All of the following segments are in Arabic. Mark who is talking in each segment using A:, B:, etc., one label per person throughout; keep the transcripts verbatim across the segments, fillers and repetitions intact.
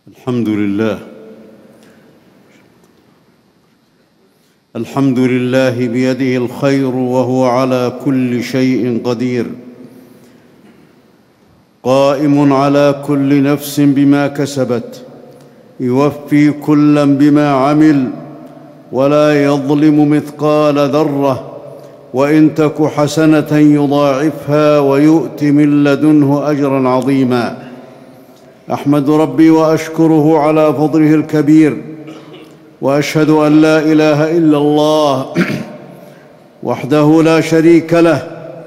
A: الحمد لله الحمد لله بيده الخير وهو على كل شيء قدير، قائم على كل نفس بما كسبت، يوفي كلا بما عمل، ولا يظلم مثقال ذره، وان تك حسنه يضاعفها ويؤت من لدنه اجرا عظيما. احمد ربي واشكره على فضله الكبير، واشهد ان لا اله الا الله وحده لا شريك له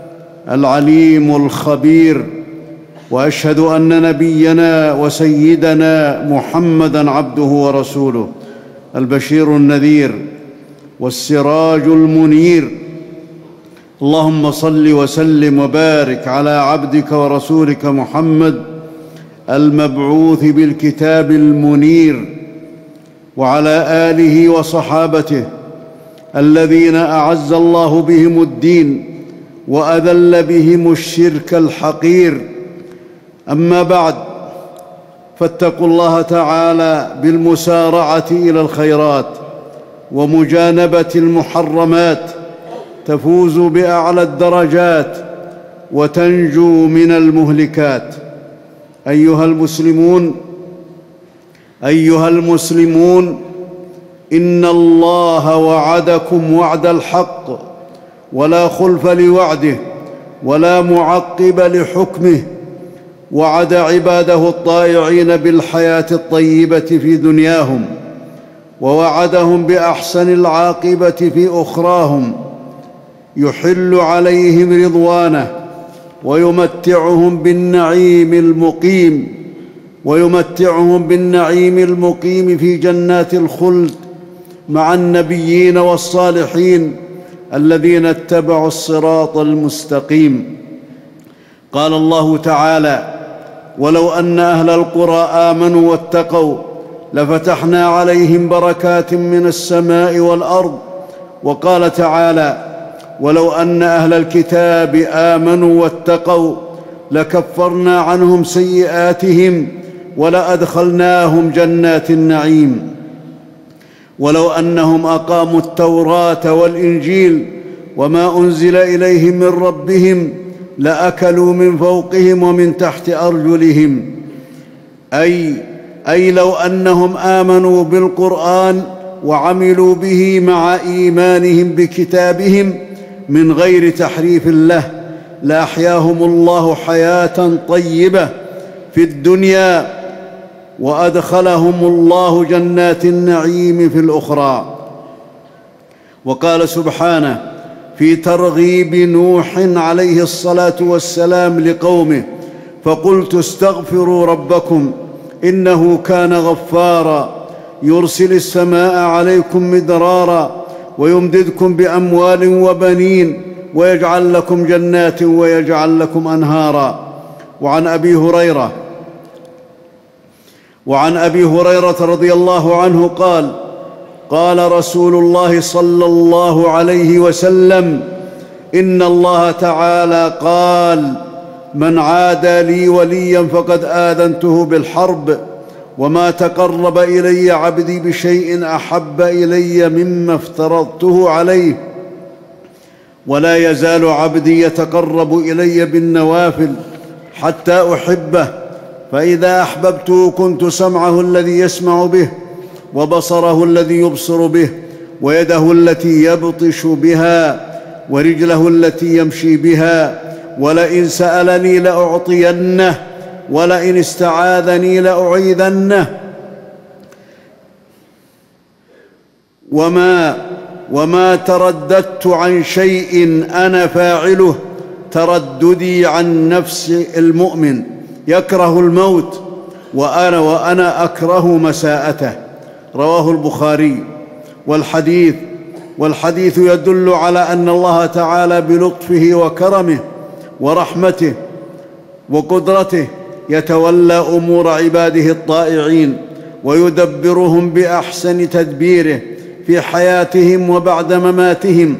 A: العليم الخبير، واشهد ان نبينا وسيدنا محمدًا عبده ورسوله البشير النذير والسراج المنير. اللهم صل وسلم وبارك على عبدك ورسولك محمد المبعوث بالكتاب المنير، وعلى آله وصحابته الذين أعز الله بهم الدين وأذل بهم الشرك الحقير. أما بعد، فاتقوا الله تعالى بالمسارعة إلى الخيرات ومجانبة المحرمات، تفوزوا بأعلى الدرجات وتنجوا من المهلكات. أيها المسلمون أيها المسلمون إن الله وعدكم وعد الحق، ولا خلف لوعده ولا معقب لحكمه. وعد عباده الطائعين بالحياة الطيبة في دنياهم، ووعدهم بأحسن العاقبة في أخراهم، يحل عليهم رضوانه ويمتعهم بالنعيم المقيم ويمتعهم بالنعيم المقيم في جنات الخلد مع النبيين والصالحين الذين اتبعوا الصراط المستقيم. قال الله تعالى: ولو أن أهل القرى آمنوا واتقوا لفتحنا عليهم بركات من السماء والأرض. وقال تعالى: ولو أن أهل الكتاب آمنوا واتقوا لكفرنا عنهم سيئاتهم ولأدخلناهم جنات النعيم. ولو أنهم أقاموا التوراة والإنجيل وما أنزل إليهم من ربهم لأكلوا من فوقهم ومن تحت أرجلهم. أي أي لو أنهم آمنوا بالقرآن وعملوا به مع إيمانهم بكتابهم من غير تحريف له لأحياهم الله حياة طيبة في الدنيا، وأدخلهم الله جنات النعيم في الأخرى. وقال سبحانه في ترغيب نوح عليه الصلاة والسلام لقومه: فقلت استغفروا ربكم إنه كان غفارا يرسل السماء عليكم مدرارا ويمددكم بأموال وبنين ويجعل لكم جنات ويجعل لكم أنهارا. وعن أبي هريرة وعن أبي هريرة رضي الله عنه قال: قال رسول الله صلى الله عليه وسلم: إن الله تعالى قال: من عادى لي وليا فقد آذنته بالحرب، وما تقرب إلي عبدي بشيء أحب إلي مما افترضته عليه، ولا يزال عبدي يتقرب إلي بالنوافل حتى أحبه، فإذا أحببته كنت سمعه الذي يسمع به، وبصره الذي يبصر به، ويده التي يبطش بها، ورجله التي يمشي بها، ولئن سألني لأعطينه، ولئن استعاذني لأعيذنه. وما وما ترددت عن شيء أنا فاعله ترددي عن نفس المؤمن يكره الموت وأنا وأنا أكره مساءته. رواه البخاري. والحديث والحديث يدل على أن الله تعالى بلطفه وكرمه ورحمته وقدرته يتولى أمور عباده الطائعين ويدبرهم بأحسن تدبيره في حياتهم وبعد مماتهم.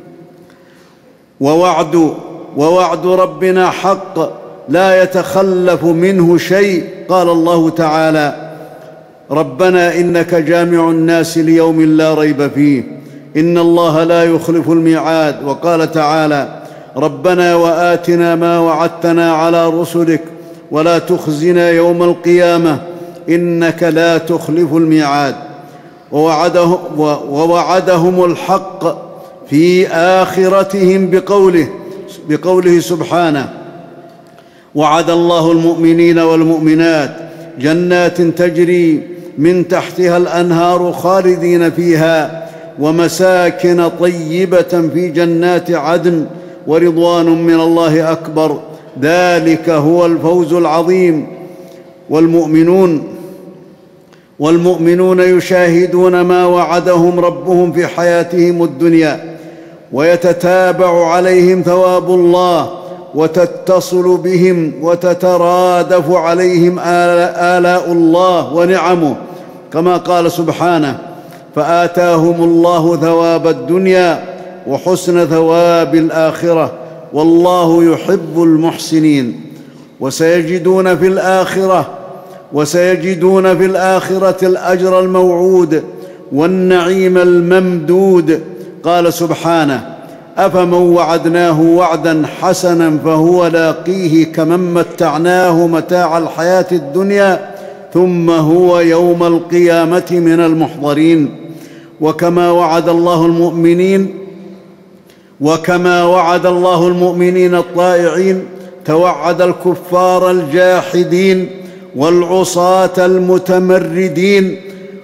A: ووعد ووعد ربنا حق لا يتخلف منه شيء. قال الله تعالى: ربنا إنك جامع الناس ليوم لا ريب فيه إن الله لا يخلف الميعاد. وقال تعالى: ربنا وآتنا ما وعدتنا على رسلك ولا تخزنا يوم القيامة إنك لا تخلف الميعاد. ووعده ووعدهم الحق في آخرتهم بقوله, بقوله سبحانه: وعد الله المؤمنين والمؤمنات جنات تجري من تحتها الأنهار خالدين فيها ومساكن طيبة في جنات عدن ورضوان من الله أكبر ذلك هو الفوز العظيم. والمؤمنون والمؤمنون يشاهدون ما وعدهم ربهم في حياتهم الدنيا ويتتابع عليهم ثواب الله وتتصل بهم وتترادف عليهم آلاء الله ونعمه، كما قال سبحانه: فآتاهم الله ثواب الدنيا وحسن ثواب الآخرة والله يحب المحسنين. وسيجدون في الآخرة وسيجدون في الآخرة الأجر الموعود والنعيم الممدود. قال سبحانه: أفمن وعدناه وعدا حسنا فهو لاقيه كمن متعناه متاع الحياة الدنيا ثم هو يوم القيامة من المحضرين. وكما وعد الله المؤمنين وكما وعد الله المؤمنين الطائعين توعد الكفار الجاحدين والعصاة المتمردين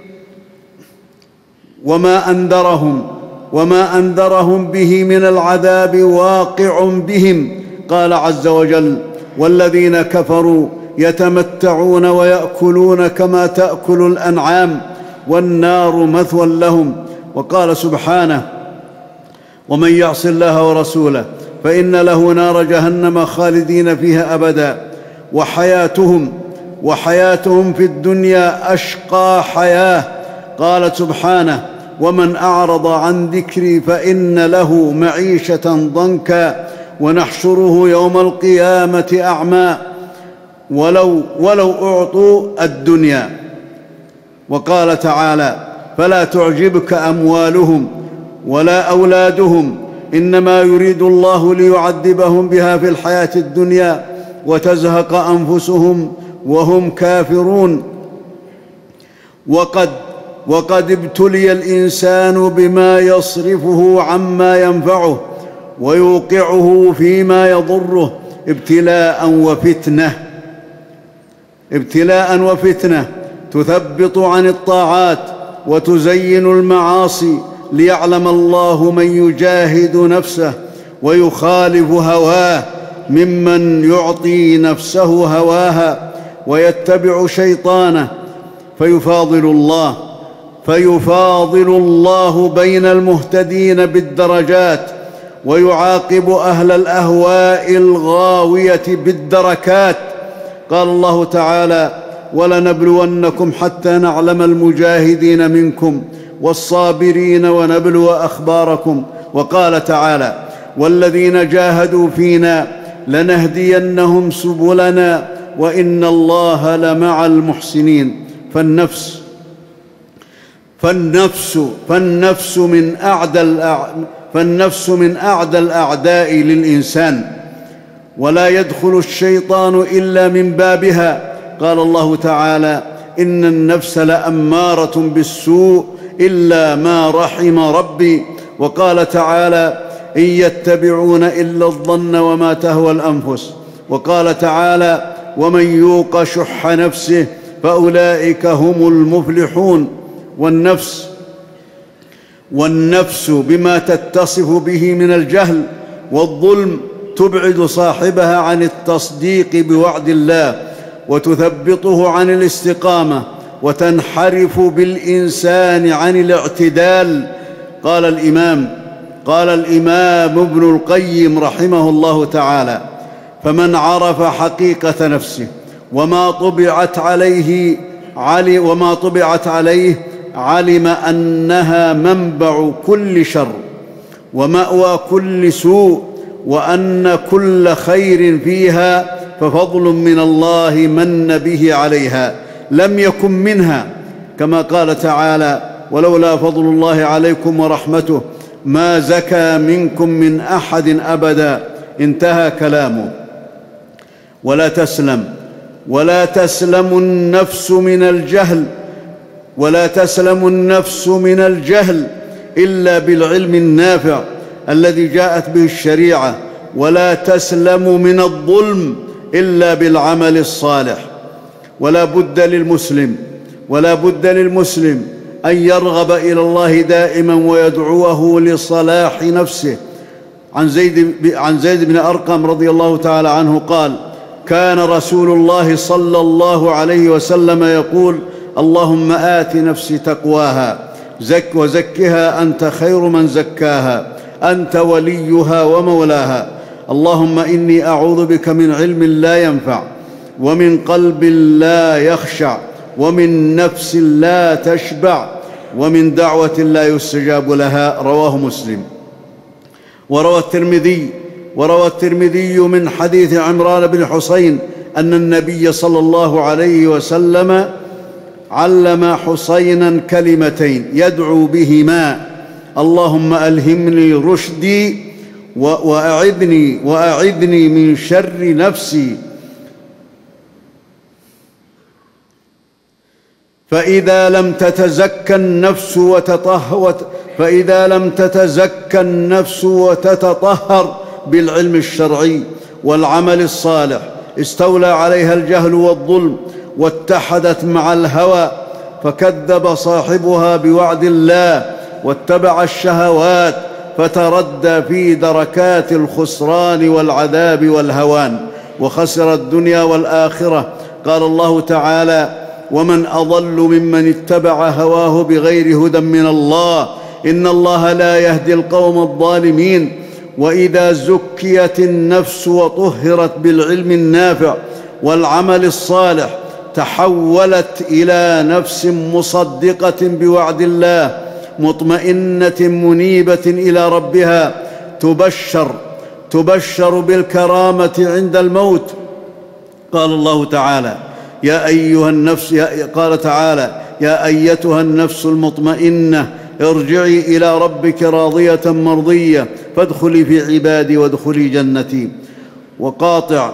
A: وما أنذرهم وما أنذرهم به من العذاب واقع بهم. قال عز وجل: والذين كفروا يتمتعون ويأكلون كما تأكل الأنعام والنار مثوى لهم. وقال سبحانه: ومن يعص الله ورسوله فإن له نار جهنم خالدين فيها أبدا. وحياتهم وحياتهم في الدنيا أشقى حياة. قال سبحانه: ومن أعرض عن ذكري فإن له معيشة ضنكا ونحشره يوم القيامة أعمى ولو, ولو أعطوا الدنيا. وقال تعالى: فلا تعجبك أموالهم ولا أولادهم إنما يريد الله ليعذبهم بها في الحياة الدنيا وتزهق أنفسهم وهم كافرون. وقد وقد ابتلي الإنسان بما يصرفه عما ينفعه ويوقعه فيما يضره ابتلاء وفتنة ابتلاء وفتنة تثبط عن الطاعات وتزين المعاصي ليعلم الله من يجاهد نفسه ويخالف هواه ممن يعطي نفسه هواها ويتبع شيطانه فيفاضل الله فيفاضل الله بين المهتدين بالدرجات ويعاقب أهل الأهواء الغاوية بالدركات. قال الله تعالى: ولنبلونكم حتى نعلم المجاهدين منكم والصابرين ونبلو أخباركم. وقال تعالى: والذين جاهدوا فينا لنهدينهم سبلنا وإن الله لمع المحسنين. فالنفس فالنفس فالنفس من أعدى فالنفس من أعدى الأعداء للإنسان ولا يدخل الشيطان إلا من بابها. قال الله تعالى: إن النفس لأمارة بالسوء إلا ما رحم ربي. وقال تعالى: إن يتبعون إلا الظن وما تهوى الأنفس. وقال تعالى: ومن يوق شح نفسه فأولئك هم المفلحون. والنفس والنفس بما تتصف به من الجهل والظلم تبعد صاحبها عن التصديق بوعد الله وتثبطه عن الاستقامة وتنحرف بالإنسان عن الاعتدال. قال الإمام قال الإمام ابن القيم رحمه الله تعالى: فمن عرف حقيقة نفسه وما طبعت عليه علي وما طبعت عليه علم أنها منبع كل شر ومأوى كل سوء وأن كل خير فيها ففضل من الله من به عليها لم يكن منها كما قال تعالى: ولولا فضل الله عليكم ورحمته ما زكى منكم من أحد أبدا. انتهى كلامه. ولا تسلم ولا تسلم النفس من الجهل ولا تسلم النفس من الجهل إلا بالعلم النافع الذي جاءت به الشريعة، ولا تسلم من الظلم إلا بالعمل الصالح. ولا بد للمسلم ولا بد للمسلم أن يرغب إلى الله دائما ويدعوه لصلاح نفسه. عن زيد عن زيد بن أرقم رضي الله تعالى عنه قال: كان رسول الله صلى الله عليه وسلم يقول: اللهم آت نفسي تقواها زك وزكها أنت خير من زكاها أنت وليها ومولاها. اللهم إني أعوذ بك من علم لا ينفع، ومن قلب لا يخشع، ومن نفس لا تشبع، ومن دعوة لا يستجاب لها. رواه مسلم. وروى الترمذي وروى الترمذي من حديث عمران بن حسين أن النبي صلى الله عليه وسلم علم حسينا كلمتين يدعو بهما: اللهم ألهمني رشدي وأعذني وأعذني من شر نفسي. فإذا لم تتزكى النفس وتطهر فإذا لم تتزكى النفس وتتطهر بالعلم الشرعي والعمل الصالح استولى عليها الجهل والظلم واتحدت مع الهوى، فكذب صاحبها بوعد الله واتبع الشهوات فتردى في دركات الخسران والعذاب والهوان، وخسر الدنيا والآخرة. قال الله تعالى: ومن أضل ممن اتبع هواه بغير هدى من الله إن الله لا يهدي القوم الظالمين. وإذا زكيت النفس وطهرت بالعلم النافع والعمل الصالح تحولت إلى نفس مصدقة بوعد الله مطمئنة منيبة إلى ربها، تبشر تبشر بالكرامة عند الموت. قال الله تعالى: يا أيها النفس يا قال تعالى: يا أيتها النفس المطمئنة ارجعي إلى ربك راضية مرضية فادخلي في عبادي وادخلي جنتي. وقاطع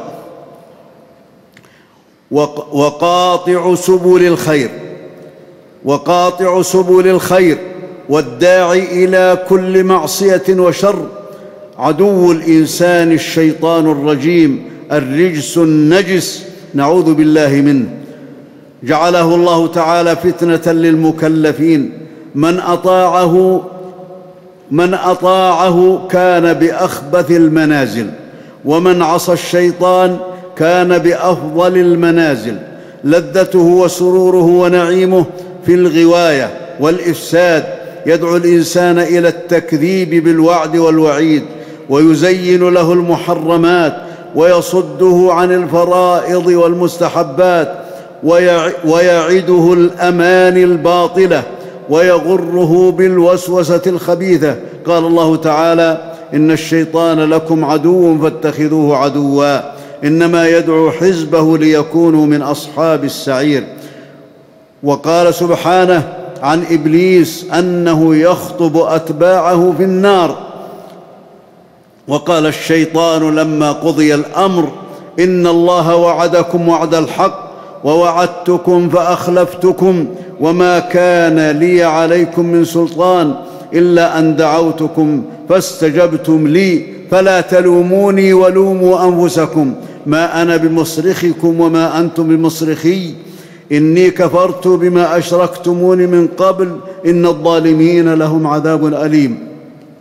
A: وقاطع سبل الخير وقاطع سبل الخير والداعي إلى كل معصية وشر عدو الإنسان الشيطان الرجيم الرجس النجس، نعوذ بالله منه. جعله الله تعالى فتنة للمكلفين، من أطاعه من أطاعه كان بأخبث المنازل، ومن عصى الشيطان كان بأفضل المنازل. لذته وسروره ونعيمه في الغواية والإفساد، يدعو الإنسان إلى التكذيب بالوعد والوعيد، ويزين له المحرمات، ويصده عن الفرائض والمستحبات، ويعده الأماني الباطلة، ويغره بالوسوسة الخبيثة. قال الله تعالى: إن الشيطان لكم عدو فاتخذوه عدوا إنما يدعو حزبه ليكونوا من أصحاب السعير. وقال سبحانه عن إبليس أنه يخطب أتباعه في النار. وقال الشيطان لما قضي الأمر: إن الله وعدكم وعد الحق ووعدتكم فأخلفتكم وما كان لي عليكم من سلطان إلا أن دعوتكم فاستجبتم لي فلا تلوموني ولوموا أنفسكم ما أنا بمصرخكم وما أنتم بمصرخي إني كفرت بما أشركتمون من قبل إن الظالمين لهم عذاب أليم.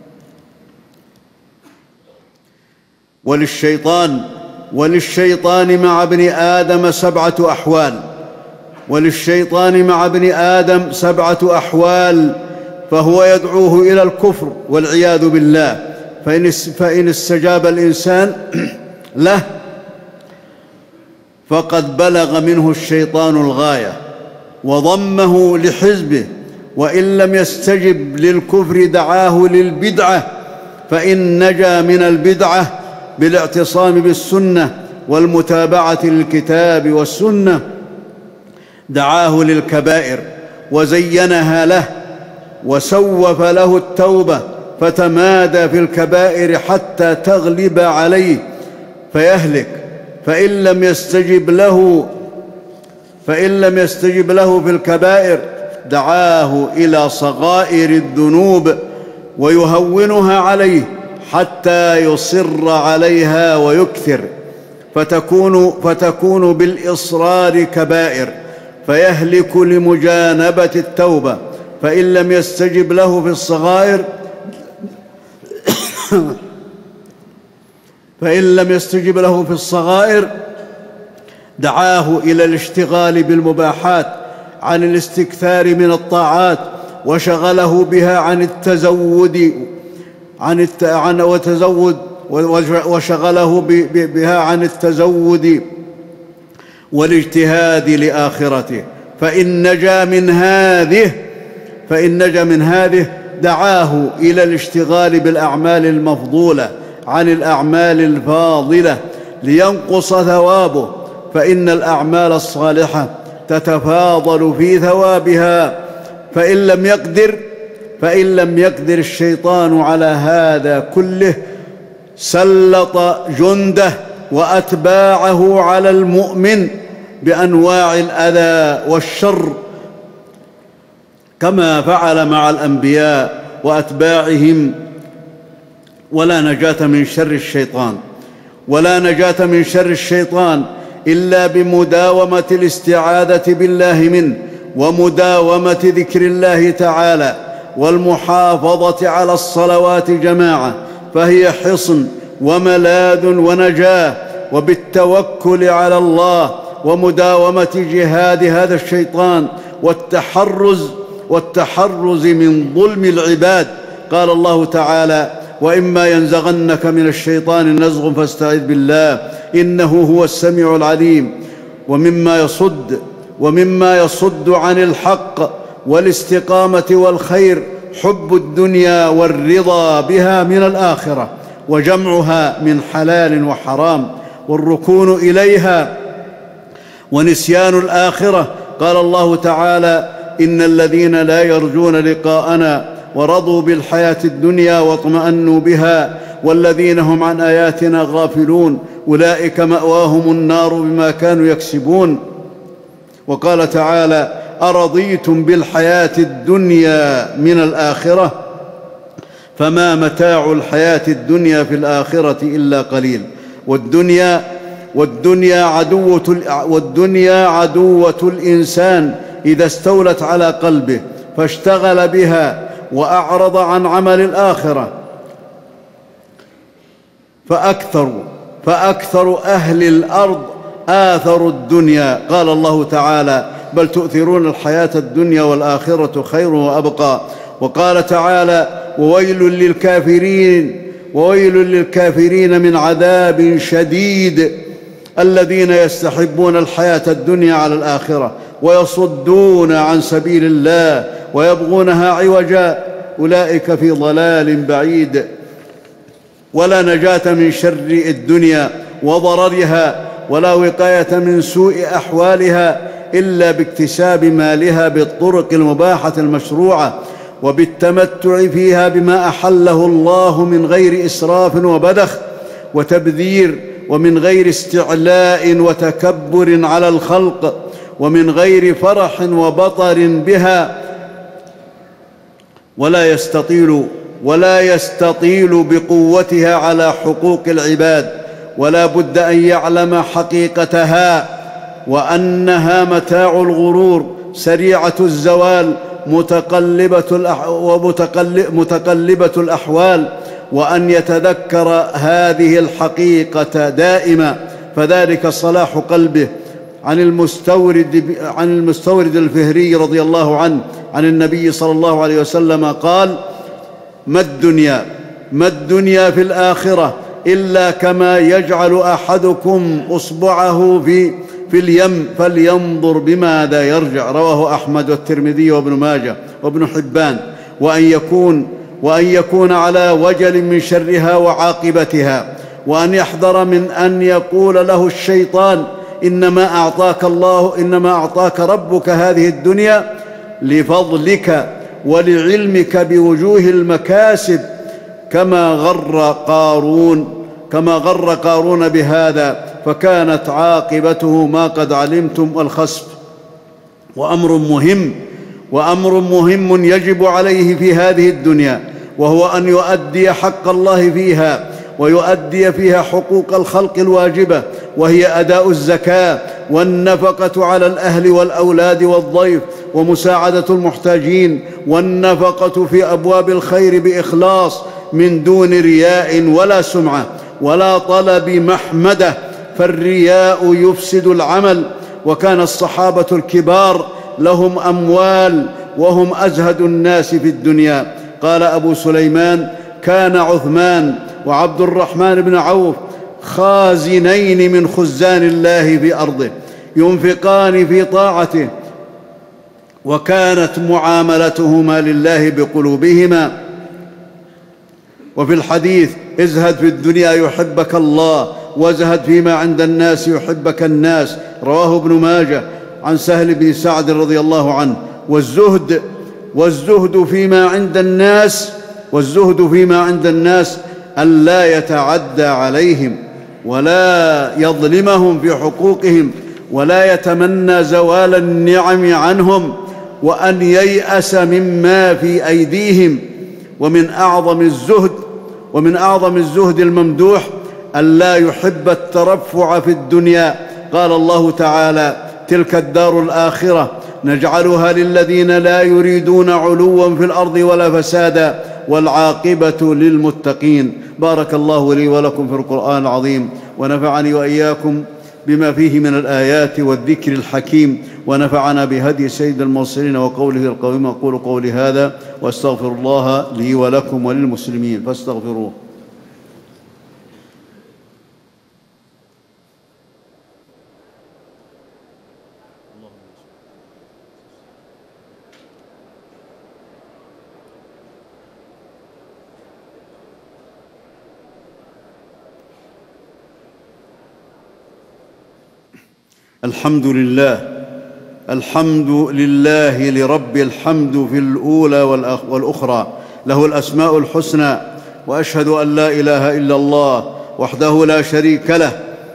A: وللشيطان وللشيطان مع ابن آدم سبعة أحوال وللشيطان مع ابن آدم سبعة أحوال فهو يدعوه إلى الكفر والعياذ بالله، فإن فإن استجاب الإنسان له فقد بلغ منه الشيطان الغاية وضمه لحزبه، وإن لم يستجب للكفر دعاه للبدعة، فإن نجا من البدعة بالاعتصام بالسنة والمتابعة للكتاب والسنة دعاه للكبائر، وزينها له وسوف له التوبة، فتمادى في الكبائر حتى تغلب عليه فيهلك. فإن لم يستجب له فإن لم يستجب له في الكبائر دعاه إلى صغائر الذنوب ويهونها عليه حتى يصر عليها ويكثر، فتكون, فتكون بالإصرار كبائر، فيهلك لمجانبة التوبة. فإن لم يستجب له في الصغائر فإن لم يستجب له في الصغائر دعاه إلى الاشتغال بالمباحات عن الاستكثار من الطاعات، وشغله بها عن التزود عن الت... عن وتزود وشغله ب... بها عن التزود والاجتهاد لآخرته. فإن نجا من هذه فإن نجا من هذه دعاه إلى الاشتغال بالأعمال المفضولة عن الأعمال الفاضلة لينقص ثوابه، فإن الأعمال الصالحة تتفاضل في ثوابها. فإن لم يقدر فإن لم يقدر الشيطان على هذا كله سلط جنده وأتباعه على المؤمن بأنواع الأذى والشر، كما فعل مع الأنبياء وأتباعهم. ولا نجاة من شر الشيطان ولا نجاة من شر الشيطان إلا بمداومة الاستعاذة بالله منه، ومداومة ذكر الله تعالى، والمحافظة على الصلوات جماعة، فهي حصن وملاذ ونجاة. وبالتوكل على الله ومداومة جهاد هذا الشيطان والتحرز والتحرز من ظلم العباد. قال الله تعالى: وإما ينزغنك من الشيطان نزغ فاستعذ بالله إنه هو السميع العليم. ومما يصد ومما يصد عن الحق والاستقامة والخير حب الدنيا والرضا بها من الآخرة، وجمعها من حلال وحرام، والركون إليها ونسيان الآخرة. قال الله تعالى: إن الذين لا يرجون لقاءنا ورضوا بالحياة الدنيا واطمأنوا بها والذين هم عن آياتنا غافلون أولئك مأواهم النار بما كانوا يكسبون. وقال تعالى: أرضيتم بالحياة الدنيا من الآخرة فما متاع الحياة الدنيا في الآخرة إلا قليل. والدنيا والدنيا عدوة والدنيا عدوة الإنسان إذا استولت على قلبه فاشتغل بها وأعرض عن عمل الآخرة. فأكثر فأكثر أهل الأرض آثروا الدنيا. قال الله تعالى: بل تؤثرون الحياة الدنيا والآخرة خير وأبقى. وقال تعالى: وويل للكافرين وويل للكافرين من عذاب شديد الذين يستحبون الحياة الدنيا على الآخرة ويصدون عن سبيل الله ويبغونها عوجا أولئك في ضلال بعيد. ولا نجاة من شر الدنيا وضررها ولا وقاية من سوء أحوالها إلا باكتساب مالها بالطرق المباحة المشروعة وبالتمتع فيها بما أحله الله من غير إسراف وبذخ وتبذير، ومن غير استعلاء وتكبر على الخلق، ومن غير فرح وبطر بها. ولا يستطيل ولا يستطيل بقوتها على حقوق العباد، ولا بد أن يعلم حقيقتها وأنها متاع الغرور سريعة الزوال متقلبة الأح... ومتقلبة الأحوال، وأن يتذكر هذه الحقيقة دائما، فذلك صلاح قلبه. عن المستورد عن المستورد الفهري رضي الله عنه عن النبي صلى الله عليه وسلم قال: ما الدنيا ما الدنيا في الآخرة إلا كما يجعل أحدكم أصبعه في في اليم فلينظر بماذا يرجع. رواه أحمد والترمذي وابن ماجه وابن حبان. وأن يكون وأن يكون على وجل من شرها وعاقبتها، وأن يحذر من أن يقول له الشيطان: إنما أعطاك الله إنما أعطاك ربك هذه الدنيا لفضلك ولعلمك بوجوه المكاسب، كما غر قارون كما غر قارون بهذا، فكانت عاقبته ما قد علمتم، الخسف. وأمر مهم وأمر مهم يجب عليه في هذه الدنيا، وهو أن يؤدي حق الله فيها، ويؤدي فيها حقوق الخلق الواجبة، وهي أداء الزكاة والنفقة على الأهل والأولاد والضيف، ومساعدة المحتاجين، والنفقة في أبواب الخير بإخلاص من دون رياء ولا سمعة ولا طلب محمدة، فالرياء يفسد العمل. وكان الصحابة الكبار لهم أموال وهم أزهد الناس في الدنيا. قال أبو سليمان: كان عثمان وعبد الرحمن بن عوف خازنين من خزان الله في أرضه، ينفقان في طاعته، وكانت معاملتهما لله بقلوبهما. وفي الحديث: ازهد في الدنيا يحبك الله، وازهد فيما عند الناس يحبك الناس، رواه ابن ماجه عن سهل بن سعد رضي الله عنه. والزهد والزهد فيما عند الناس والزهد فيما عند الناس أن لا يتعدى عليهم ولا يظلمهم في حقوقهم، ولا يتمنى زوال النعم عنهم، وأن ييأس مما في أيديهم. ومن أعظم الزهد ومن أعظم الزهد الممدوح أن لا يحب الترفع في الدنيا. قال الله تعالى: تلك الدار الآخرة نجعلها للذين لا يريدون علوا في الأرض ولا فسادا والعاقبة للمتقين. بارك الله لي ولكم في القرآن العظيم، ونفعني وإياكم بما فيه من الآيات والذكر الحكيم، ونفعنا بهدي سيد المرسلين وقوله القويم. أقول قولي هذا وأستغفر الله لي ولكم وللمسلمين فاستغفروه. الحمد لله الحمد لله لرب الحمد في الأولى والأخرى، له الأسماء الحسنى، وأشهد أن لا إله إلا الله وحده لا شريك له،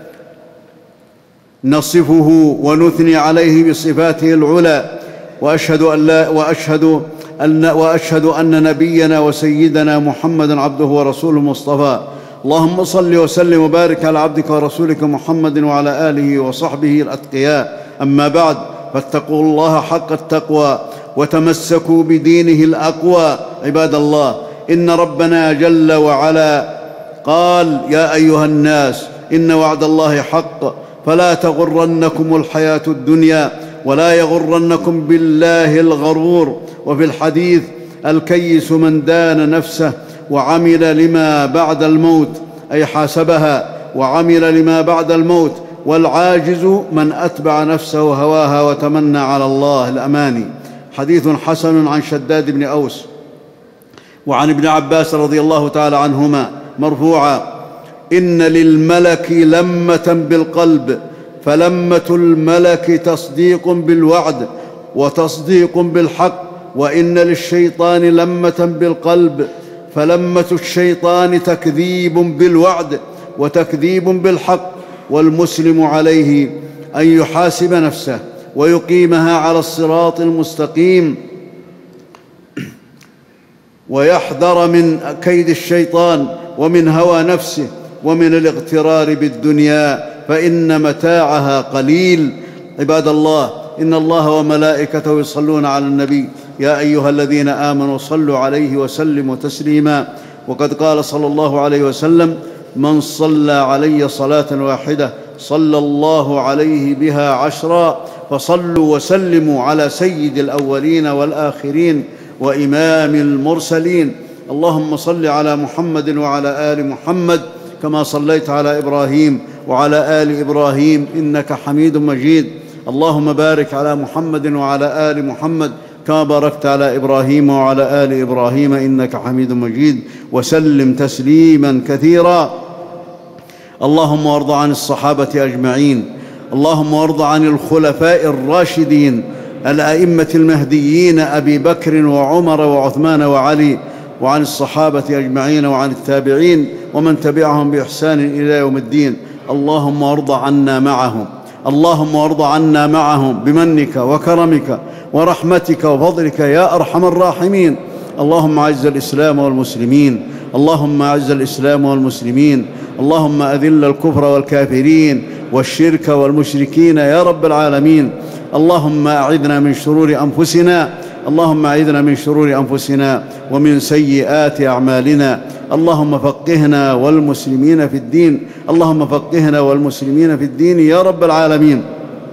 A: نصفه ونثني عليه بصفاته العلى، وأشهد أن لا وأشهد أن وأشهد أن نبينا وسيدنا محمدًا عبده ورسوله المصطفى. اللهم صل وسلم وبارك على عبدك ورسولك محمد وعلى آله وصحبه الأتقياء. أما بعد، فاتقوا الله حق التقوى وتمسكوا بدينه الأقوى. عباد الله، إن ربنا جل وعلا قال: يا أيها الناس إن وعد الله حق فلا تغرنكم الحياة الدنيا ولا يغرنكم بالله الغرور. وفي الحديث: الكيس من دان نفسه وعمل لما بعد الموت، أي حاسبها وعمل لما بعد الموت. والعاجز من أتبع نفسه هواها وتمنى على الله الأماني. حديث حسن عن شداد بن أوس وعن ابن عباس رضي الله تعالى عنهما مرفوعا: إن للملك لمة بالقلب، فلمة الملك تصديق بالوعد وتصديق بالحق، وإن للشيطان لمة بالقلب، فلمة الشيطان تكذيب بالوعد وتكذيب بالحق. والمسلم عليه أن يحاسب نفسه ويقيمها على الصراط المستقيم، ويحذر من كيد الشيطان ومن هوى نفسه ومن الاغترار بالدنيا، فإن متاعها قليل. عباد الله، إن الله وملائكته يصلون على النبي، يا أيها الذين آمنوا صلوا عليه وسلموا تسليما. وقد قال صلى الله عليه وسلم: من صلى علي صلاة واحدة صلى الله عليه بها عشرا. فصلوا وسلموا على سيد الأولين والآخرين وإمام المرسلين. اللهم صل على محمد وعلى آل محمد كما صليت على إبراهيم وعلى آل إبراهيم إنك حميد مجيد. اللهم بارك على محمد وعلى آل محمد كما باركت على إبراهيم وعلى آل إبراهيم إنك حميد مجيد، وسلم تسليما كثيرا. اللهم وارض عن الصحابة أجمعين، اللهم وارض عن الخلفاء الراشدين الأئمة المهديين أبي بكر وعمر وعثمان وعلي، وعن الصحابة أجمعين، وعن التابعين ومن تبعهم بإحسان إلى يوم الدين. اللهم وارض عنا معهم، اللهم وارض عنا معهم بمنك وكرمك ورحمتك وفضلك يا أرحم الراحمين. اللهم أعز الإسلام والمسلمين، اللهم أعز الإسلام والمسلمين، اللهم أذل الكفر والكافرين والشرك والمشركين يا رب العالمين. اللهم أعذنا من شرور أنفسنا، اللهم أعذنا من شرور أنفسنا ومن سيئات أعمالنا. اللهم فقهنا والمسلمين في الدين، اللهم فقهنا والمسلمين في الدين يا رب العالمين.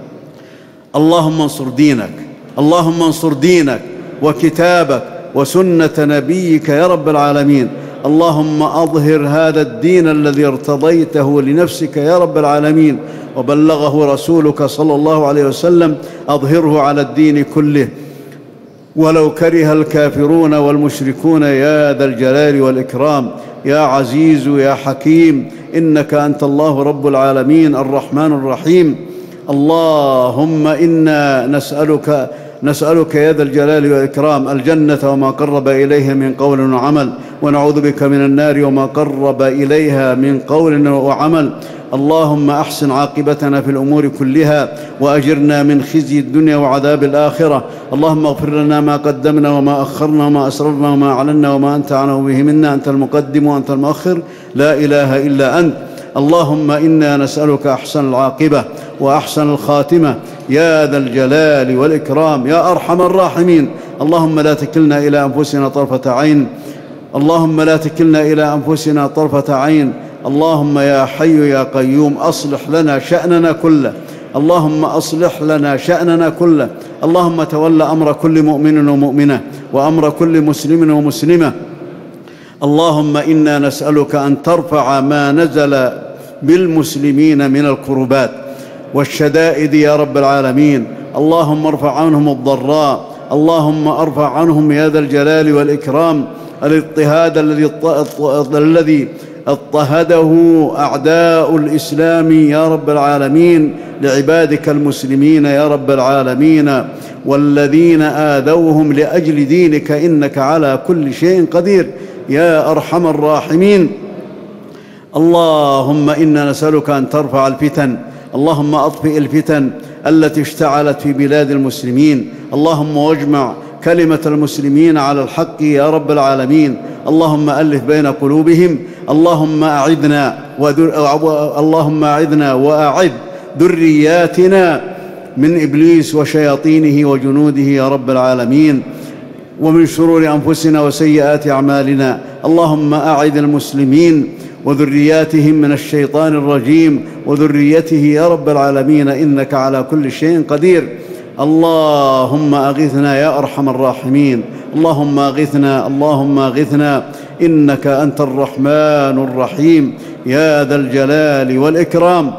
A: اللهم انصر دينك، اللهم انصر دينك وكتابك وسنة نبيك يا رب العالمين. اللهم أظهر هذا الدين الذي ارتضيته لنفسك يا رب العالمين وبلغه رسولك صلى الله عليه وسلم، أظهره على الدين كله ولو كره الكافرون والمشركون يا ذا الجلال والإكرام. يا عزيز يا حكيم، إنك أنت الله رب العالمين الرحمن الرحيم. اللهم إنا نسألك نسألك يا ذا الجلال والإكرام الجنة وما قرب إليها من قول وعمل، ونعوذ بك من النار وما قرب إليها من قول وعمل. اللهم أحسن عاقبتنا في الأمور كلها وأجرنا من خزي الدنيا وعذاب الآخرة. اللهم اغفر لنا ما قدمنا وما أخرنا وما أسررنا وما أعلنا وما أنت أعلم به منا، أنت المقدم وأنت المؤخر، لا إله إلا أنت. اللهم إنا نسألك أحسن العاقبة وأحسن الخاتمة يا ذا الجلال والإكرام يا أرحم الراحمين. اللهم لا تكلنا إلى أنفسنا طرفة عين، اللهم لا تكلنا إلى أنفسنا طرفة عين. اللهم يا حي يا قيوم أصلح لنا شأننا كله، اللهم أصلح لنا شأننا كله. اللهم تول أمر كل مؤمن ومؤمنة وأمر كل مسلم ومسلمة. اللهم إنا نسألك أن ترفع ما نزل بالمسلمين من الكربات والشدائد يا رب العالمين. اللهم ارفع عنهم الضراء، اللهم ارفع عنهم يا ذا الجلال والإكرام الاضطهاد الذي الذي اضطهده أعداء الإسلام يا رب العالمين لعبادك المسلمين يا رب العالمين، والذين آذوهم لأجل دينك، إنك على كل شيء قدير يا أرحم الراحمين. اللهم إنا نسألك أن ترفع الفتن، اللهم أطفئ الفتن التي اشتعلت في بلاد المسلمين. اللهم واجمع كلمة المسلمين على الحق يا رب العالمين. اللهم ألف بين قلوبهم. اللهم أعذنا اللهم أعذنا وأعذ ذرياتنا من إبليس وشياطينه وجنوده يا رب العالمين، ومن شرور أنفسنا وسيئات أعمالنا. اللهم أعذ المسلمين وذرياتهم من الشيطان الرجيم وذريته يا رب العالمين، إنك على كل شيء قدير. اللهم أغثنا يا أرحم الراحمين، اللهم أغثنا، اللهم أغثنا، إنك أنت الرحمن الرحيم يا ذا الجلال والإكرام.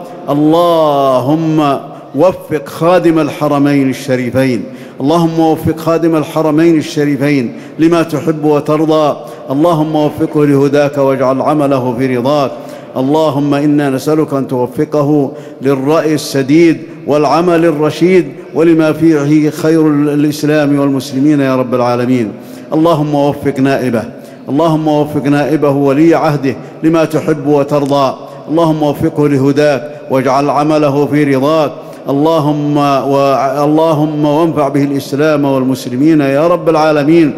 A: اللهم وفق خادم الحرمين الشريفين، اللهم وفق خادم الحرمين الشريفين لما تحب وترضى. اللهم وفقه لهداك واجعل عمله في رضاك. اللهم إنا نسألك أن توفقه للرأي السديد والعمل الرشيد ولما فيه خير الإسلام والمسلمين يا رب العالمين. اللهم وفق نائبه، اللهم وفق نائبه ولي عهده لما تحب وترضى. اللهم وفقه لهداك واجعل عمله في رضاك. اللهم و... اللهم وانفع به الإسلام والمسلمين يا رب العالمين.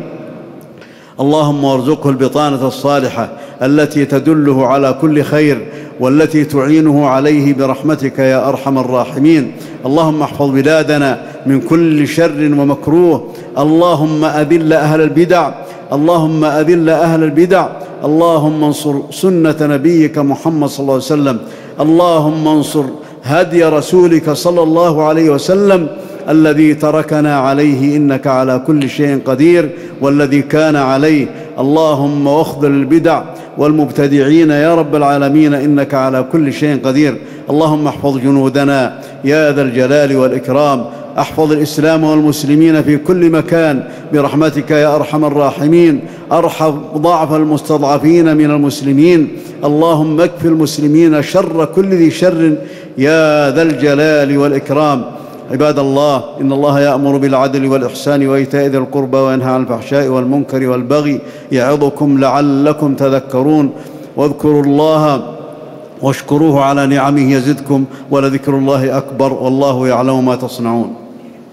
A: اللهم وارزقه البطانة الصالحة التي تدله على كل خير والتي تعينه عليه برحمتك يا أرحم الراحمين. اللهم احفظ بلادنا من كل شر ومكروه. اللهم أذل أهل البدع، اللهم أذل أهل البدع. اللهم انصر سنة نبيك محمد صلى الله عليه وسلم. اللهم انصر هدي رسولك صلى الله عليه وسلم الذي تركنا عليه، إنك على كل شيء قدير، والذي كان عليه. اللهم واخذل البدع والمبتدعين يا رب العالمين، إنك على كل شيء قدير. اللهم احفظ جنودنا يا ذا الجلال والإكرام، احفظ الإسلام والمسلمين في كل مكان برحمتك يا أرحم الراحمين. ارحم ضعف المستضعفين من المسلمين. اللهم اكف المسلمين شر كل ذي شر يا ذا الجلال والإكرام. عباد الله، إن الله يأمر بالعدل والإحسان وإيتاء ذي القربى وينهى عن الفحشاء والمنكر والبغي يعظكم لعلكم تذكرون. واذكروا الله واشكروه على نعمه يزدكم ولذكر الله أكبر والله يعلم ما تصنعون.